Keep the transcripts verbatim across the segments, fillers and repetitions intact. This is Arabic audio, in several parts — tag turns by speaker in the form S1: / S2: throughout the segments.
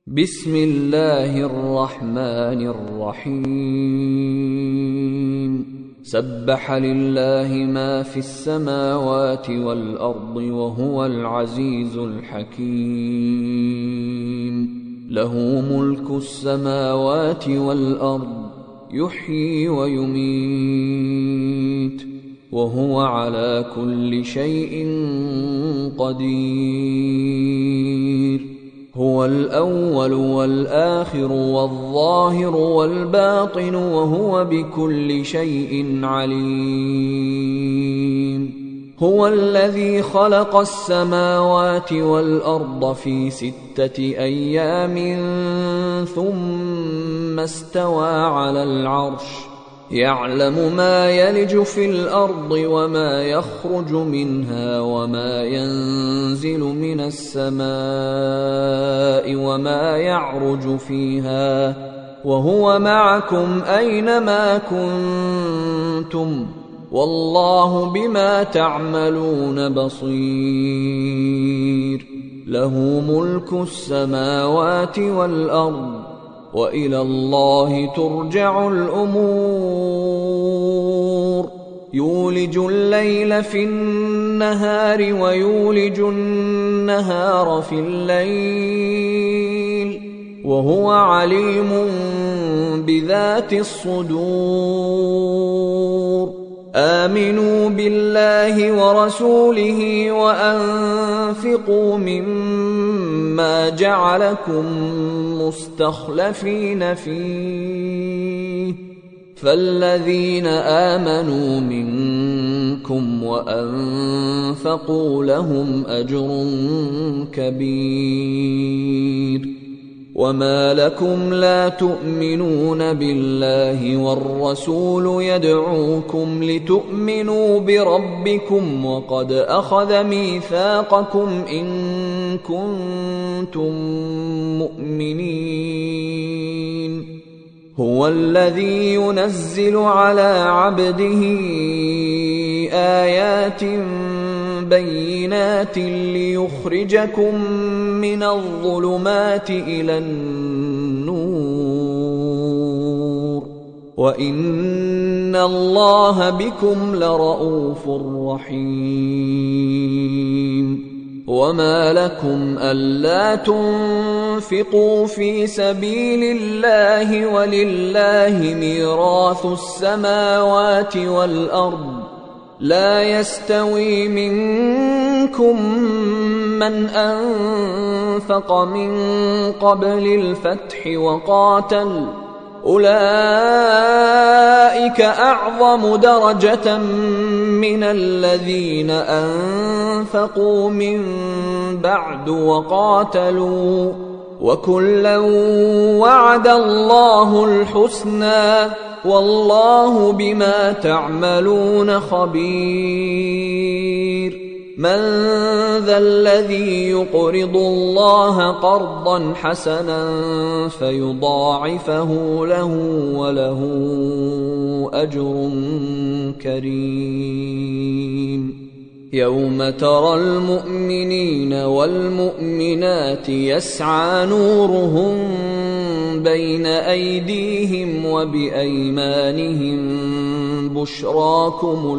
S1: بسم الله الرحمن الرحيم سبح لله ما في السماوات والأرض وهو العزيز الحكيم له ملك السماوات والأرض يحيي ويميت وهو على كل شيء قدير هو الأول والآخر والظاهر والباطن وهو بكل شيء عليم هو الذي خلق السماوات والأرض في ستة أيام ثم استوى على العرش يعلم ما يلج في الأرض وما يخرج منها وما ينزل من السماء وما يعرج فيها وهو معكم أينما كنتم والله بما تعملون بصير له ملك السماوات والأرض وإلى الله ترجع الأمور يولج الليل في النهار ويولج النهار في الليل وهو عليم بذات الصدور آمنوا بالله ورسوله وأنفقوا مما جعلكم مستخلفين فيه فالذين آمنوا منكم وأنفقوا لهم أجر كبير وما لكم لا تؤمنون بالله والرسول يدعوكم لتؤمنوا بربكم وقد أخذ ميثاقكم إن كنتم مؤمنين هو الذي ينزل على عبده آيات بينات ليخرجكم من الظلمات إلى النور وإن الله بكم لرءوف رحيم وما لكم ألا تنفقوا في سبيل الله ولله ميراث السماوات والأرض لا يستوي منكم من أنفق من قبل الفتح وقاتل أولئك أعظم درجة من الذين أنفقوا من بعد وقاتلوا وكلا وعد الله الحسنى والله بما تعملون خبير من ذا الذي يقرض الله قرضا حسنا فيضاعفه له وله أجر كريم يوم ترى المؤمنين والمؤمنات يسعى نورهم بين أيديهم وبأيمانهم بشراكم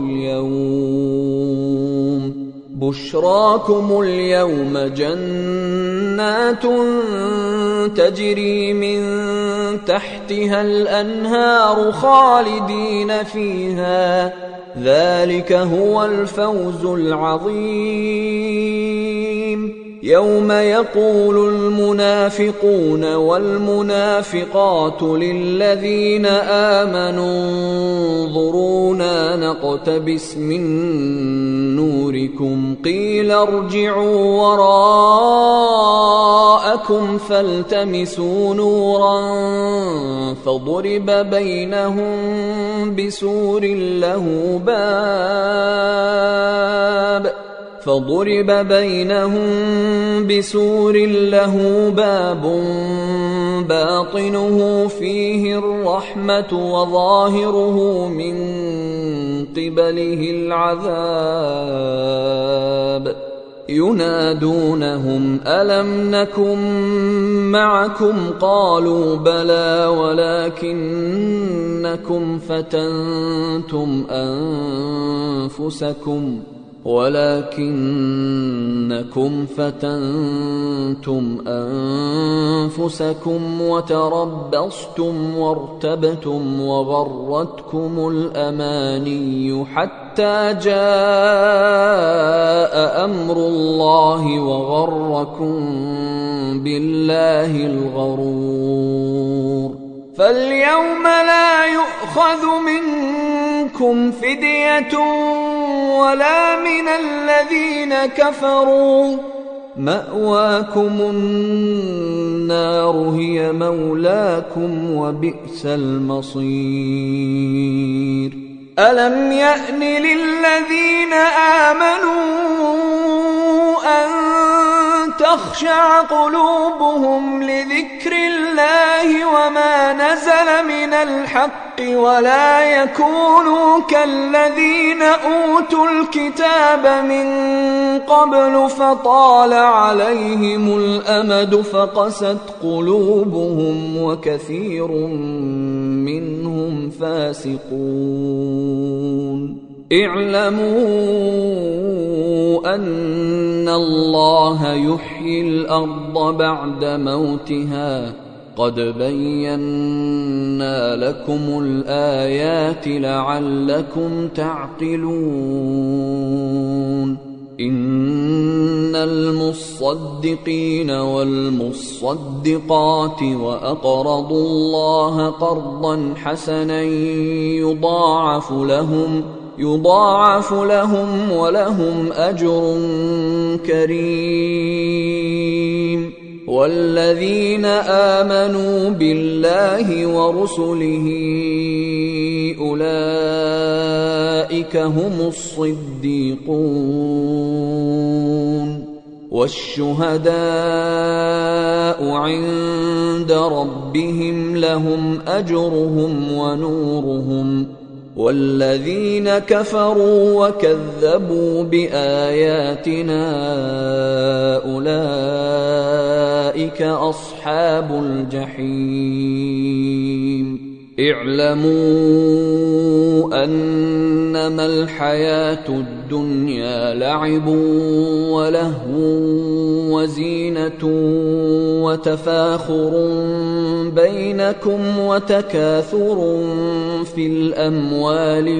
S1: اليوم بشراكم اليوم جنات تجري من تحتها الأنهار خالدين فيها ذلك هو الفوز العظيم يوم يقول المنافقون والمنافقات للذين آمنوا انظرونا نقتبس من نوركم قيل ارجعوا وراءكم فالتمسوا نورا فضرب بينهم بسور له باب فضرب بينهم بسور له باب باطنه فيه الرحمة وظاهره من قبله العذاب ينادونهم ألم نكن معكم قالوا بلى ولكنكم فتنتم أنفسكم ولكنكم فتنتم أنفسكم وتربصتم وارتبتم وغرتكم الأماني حتى جاء أمر الله وغركم بالله الغرور فاليوم لا يؤخذ منكم فدية ولا من الذين كفروا مأواكم النار هي مولاكم وبئس المصير ألم يأن للذين آمنوا أن تخشع قلوبهم لذكر الله وما نزل من الحق ولا يكونوا كالذين أوتوا الكتاب من قبل فطال عليهم الأمد فقست قلوبهم وكثير منهم فاسقون اعلموا أن الله يحيي الأرض بعد موتها قد بينا لكم الآيات لعلكم تعقلون إن المصدقين والمصدقات وأقرضوا الله قرضا حسنا يضاعف لهم يضاعف لهم ولهم أجر كريم والذين آمنوا بالله ورسله أولئك هم الصديقون والشهداء عند ربهم لهم أجرهم ونورهم والذين كفروا وكذبوا بآياتنا أولئك أصحاب الجحيم اعلموا أنما الحياة الدنيا لعب ولهو وزينة وتفاخر بينكم وتكاثر في الأموال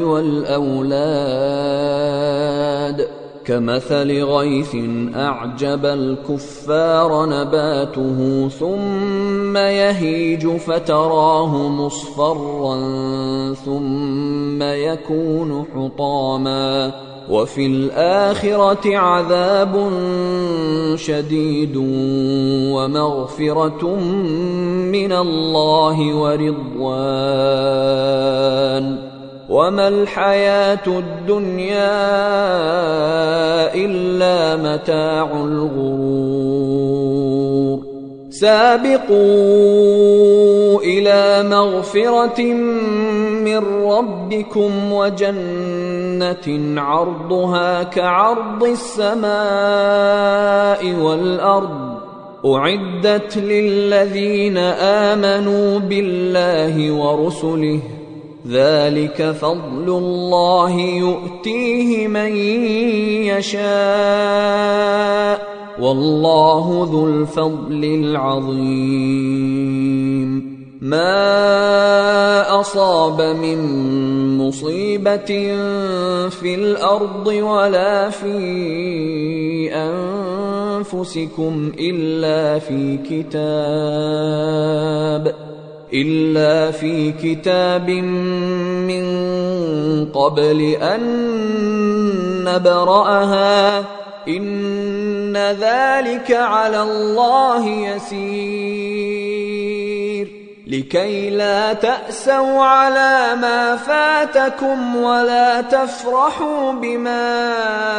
S1: والأولاد كمثل غيث أعجب الكفار نباته ثم يهيج فتراه مصفرا ثم يكون حطاما وفي الآخرة عذاب شديد ومغفرة من الله ورضوان وما الحياة الدنيا إلا متاع الغرور سابقوا إلى مغفرة من ربكم وجنة عرضها كعرض السماء والأرض أعدت للذين آمنوا بالله ورسله ذلك فضل الله يؤتيه من يشاء والله ذو الفضل العظيم ما أصاب من مصيبة في الأرض ولا في أنفسكم إلا في كتاب إلا في كتاب من قبل أن نبرأها إن ذلك على الله يسير لكي لا تأسوا على ما فاتكم ولا تفرحوا بما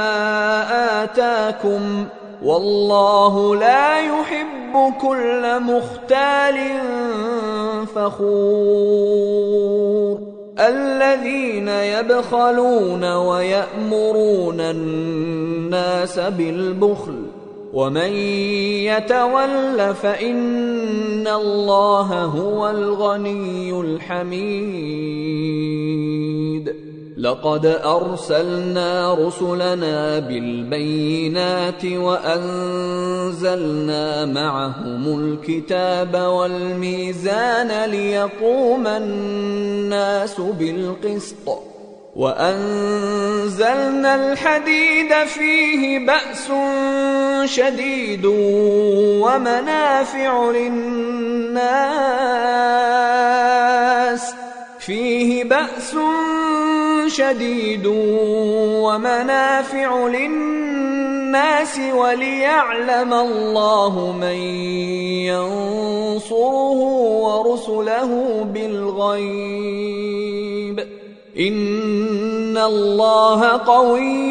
S1: آتاكم والله لا يحب كل مختال فخور الذين يبخلون ويأمرون الناس بالبخل ومن يتول فإن الله هو الغني الحميد. لقد أرسلنا رسلنا بالبينات وأنزلنا معهم الكتاب والميزان ليقوم الناس بالقسط وأنزلنا الحديد فيه بأس شديد ومنافع للناس فيه بأس شديد ومنافع للناس وليعلم الله من ينصره ورسله بالغيب إن الله قوي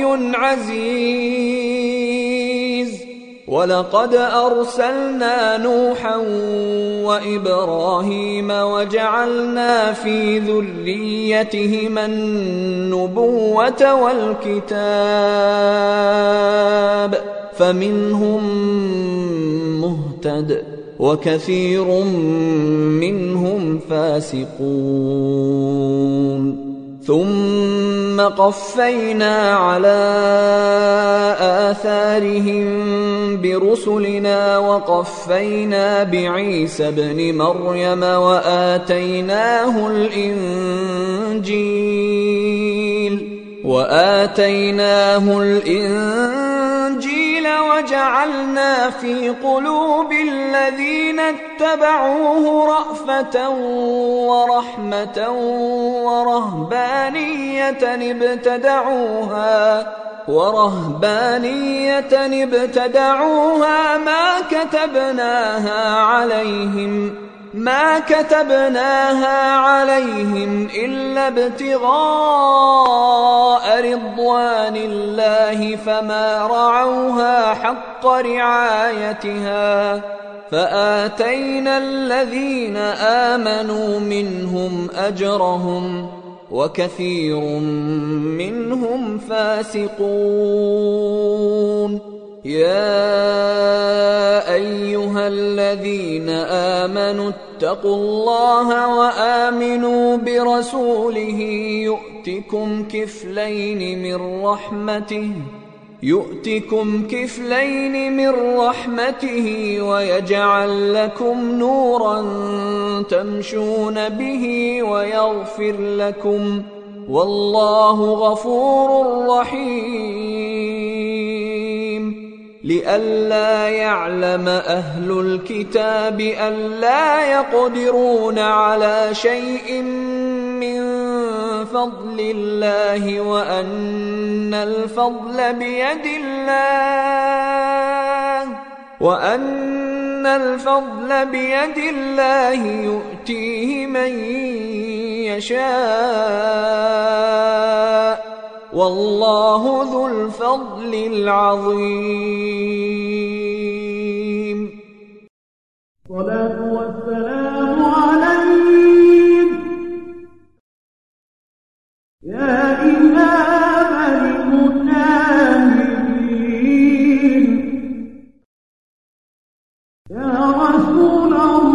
S1: عزيز. ولقد أرسلنا نوحا وإبراهيم وجعلنا في ذريتهما النبوة والكتاب فمنهم مهتد وكثير منهم فاسقون. ثم قفينا على آثارهم برسلنا وقفينا بعيسى ابن مريم وآتيناه الإنجيل وآتيناه الإنجيل وجعلنا في قلوب الذين اتبعوه رأفة ورحمة ورهبانية ابتدعوها ورهبانية ابتدعوها ما كتبناها عليهم ما كتبناها عليهم إلا ابتغاء رضوان الله فما رعوها حق رعايتها فآتينا الذين آمنوا منهم أجرهم وكثير منهم فاسقون. يا أيها الذين آمنوا اتقوا الله وآمنوا برسوله يؤتكم كفلين من رحمته يؤتكم كفلين من رحمته ويجعل لكم نورا تمشون به ويغفر لكم والله غفور رحيم. لئلا يعلم أهل الكتاب ألا يقدرون على شيء من فضل الله وأن الفضل بيد الله وأن الفضل بيد الله يؤتيه من يشاء والله ذو الفضل العظيم.
S2: الصلاة والسلام عليك يا إمام المجاهدين يا رسول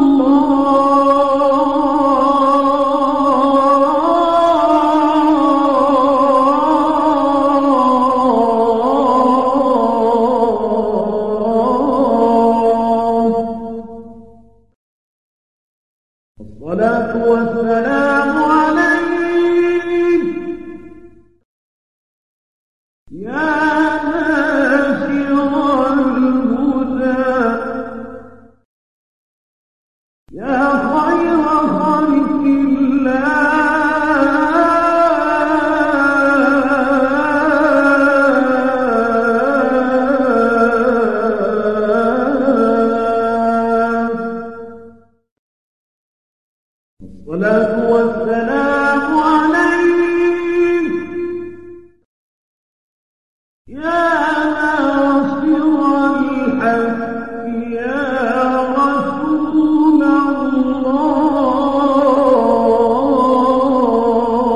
S2: الصلاة والسلام عليك يا ناشر الهدى يا خير خلق الصلاة والسلام عليك يا ناصر الحق يا رسول الله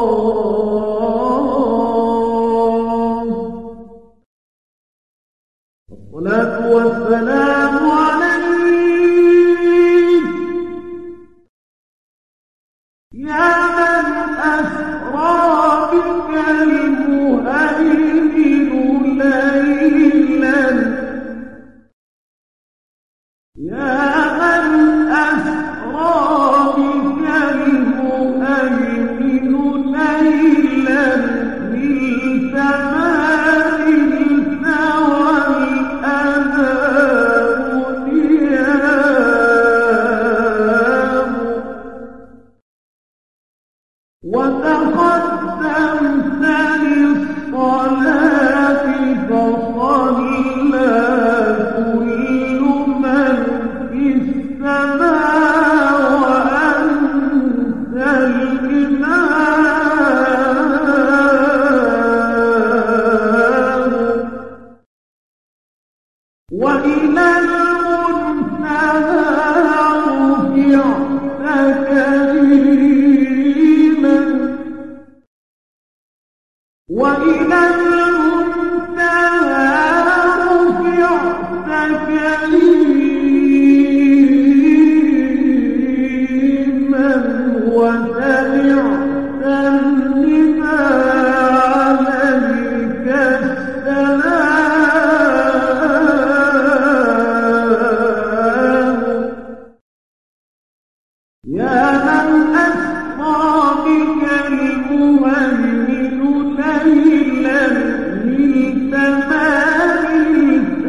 S2: يا من أسرى بك المهيمن ليلا نلت ما نلت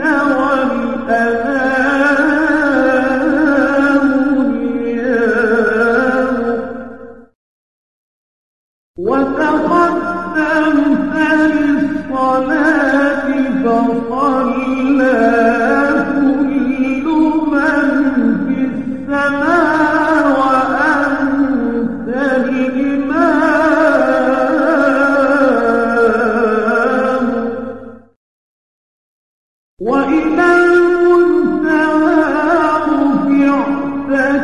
S2: والأنام نيام وتقدمت للصلاة فصلى كل من في السماء وأنت الإمام وإلى المنتهى رفعت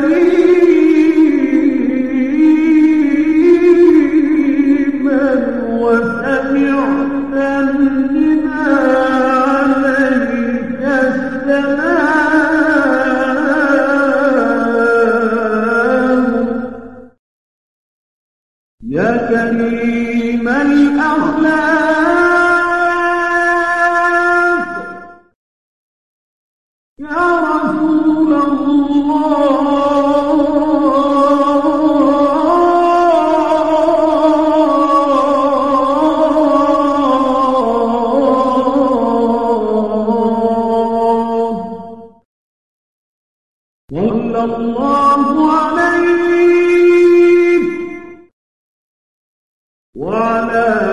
S2: كريما وسمعت النداء عليك السلام يا كريم الأخلاق يا رسول الله صلى الله عليك وعلى